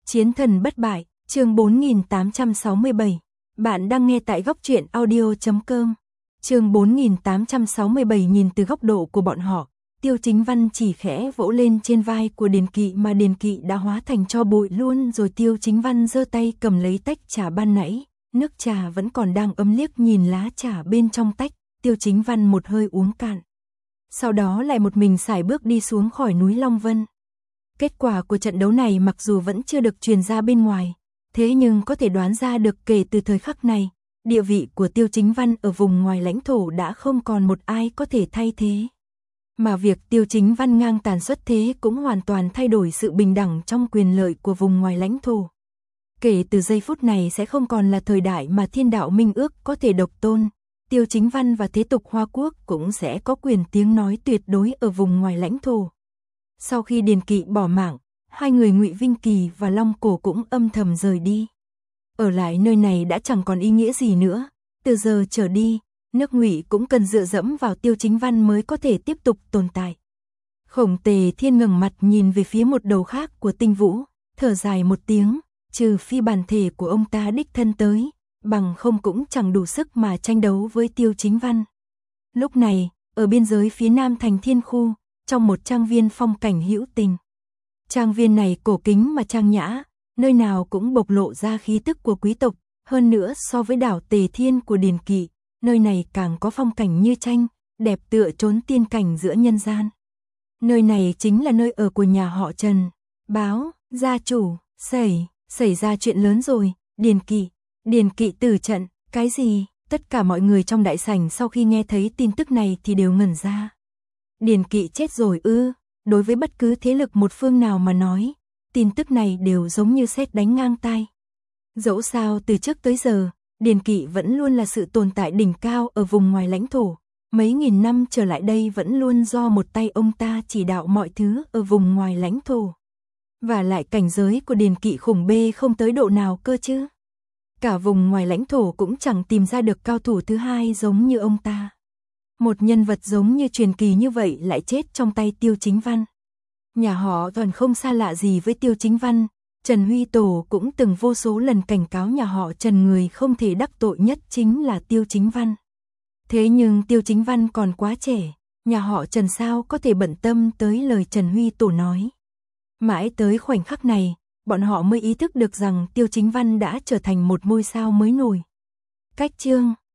Chiến thần bất bại, chương 4867. Bạn đang nghe tại góc truyện audio.com. Chương 4867. Nhìn từ góc độ của bọn họ, Tiêu Chính Văn chỉ khẽ vỗ lên trên vai của Điền Kỵ mà Điền Kỵ đã hóa thành tro bụi luôn, rồi Tiêu Chính Văn giơ tay cầm lấy tách trà ban nãy, nước trà vẫn còn đang ấm, liếc nhìn lá trà bên trong tách, Tiêu Chính Văn một hơi uống cạn. Sau đó lại một mình sải bước đi xuống khỏi núi Long Vân. Kết quả của trận đấu này mặc dù vẫn chưa được truyền ra bên ngoài, thế nhưng có thể đoán ra được kể từ thời khắc này, địa vị của Tiêu Chính Văn ở vùng ngoài lãnh thổ đã không còn một ai có thể thay thế. Mà việc Tiêu Chính Văn ngang tàn xuất thế cũng hoàn toàn thay đổi sự bình đẳng trong quyền lợi của vùng ngoài lãnh thổ. Kể từ giây phút này sẽ không còn là thời đại mà Thiên Đạo Minh Ước có thể độc tôn, Tiêu Chính Văn và thế tục Hoa Quốc cũng sẽ có quyền tiếng nói tuyệt đối ở vùng ngoài lãnh thổ. Sau khi Điền Kỵ bỏ mạng, hai người Ngụy Vinh Kỳ và Long Cổ cũng âm thầm rời đi. Ở lại nơi này đã chẳng còn ý nghĩa gì nữa, từ giờ trở đi, nước Ngụy cũng cần dựa dẫm vào Tiêu Chính Văn mới có thể tiếp tục tồn tại. Khổng Tề Thiên ngẩng mặt nhìn về phía một đầu khác của Tinh Vũ, thở dài một tiếng, trừ phi bản thể của ông ta đích thân tới, bằng không cũng chẳng đủ sức mà tranh đấu với Tiêu Chính Văn. Lúc này, ở biên giới phía nam thành Thiên Khu, trong một trang viên phong cảnh hữu tình. Trang viên này cổ kính mà trang nhã, nơi nào cũng bộc lộ ra khí tức của quý tộc, hơn nữa so với đảo Tề Thiên của Điền Kỵ, nơi này càng có phong cảnh như tranh, đẹp tựa trốn tiên cảnh giữa nhân gian. Nơi này chính là nơi ở của nhà họ Trần. Báo, gia chủ, xảy ra chuyện lớn rồi, Điền Kỵ tử trận, cái gì? Tất cả mọi người trong đại sảnh sau khi nghe thấy tin tức này thì đều ngẩn ra. Điền Kỵ chết rồi ư? Đối với bất cứ thế lực một phương nào mà nói, tin tức này đều giống như sét đánh ngang tai. Dẫu sao từ trước tới giờ, Điền Kỵ vẫn luôn là sự tồn tại đỉnh cao ở vùng ngoài lãnh thổ. Mấy nghìn năm trở lại đây vẫn luôn do một tay ông ta chỉ đạo mọi thứ ở vùng ngoài lãnh thổ. Và lại cảnh giới của Điền Kỵ khủng bê không tới độ nào cơ chứ. Cả vùng ngoài lãnh thổ cũng chẳng tìm ra được cao thủ thứ hai giống như ông ta. Một nhân vật giống như truyền kỳ như vậy lại chết trong tay Tiêu Chính Văn. Nhà họ Toàn không xa lạ gì với Tiêu Chính Văn, Trần Huy Tổ cũng từng vô số lần cảnh cáo nhà họ Trần người không thể đắc tội nhất chính là Tiêu Chính Văn. Thế nhưng Tiêu Chính Văn còn quá trẻ, nhà họ Trần sao có thể bận tâm tới lời Trần Huy Tổ nói. Mãi tới khoảnh khắc này, bọn họ mới ý thức được rằng Tiêu Chính Văn đã trở thành một ngôi sao mới nổi. Cách chương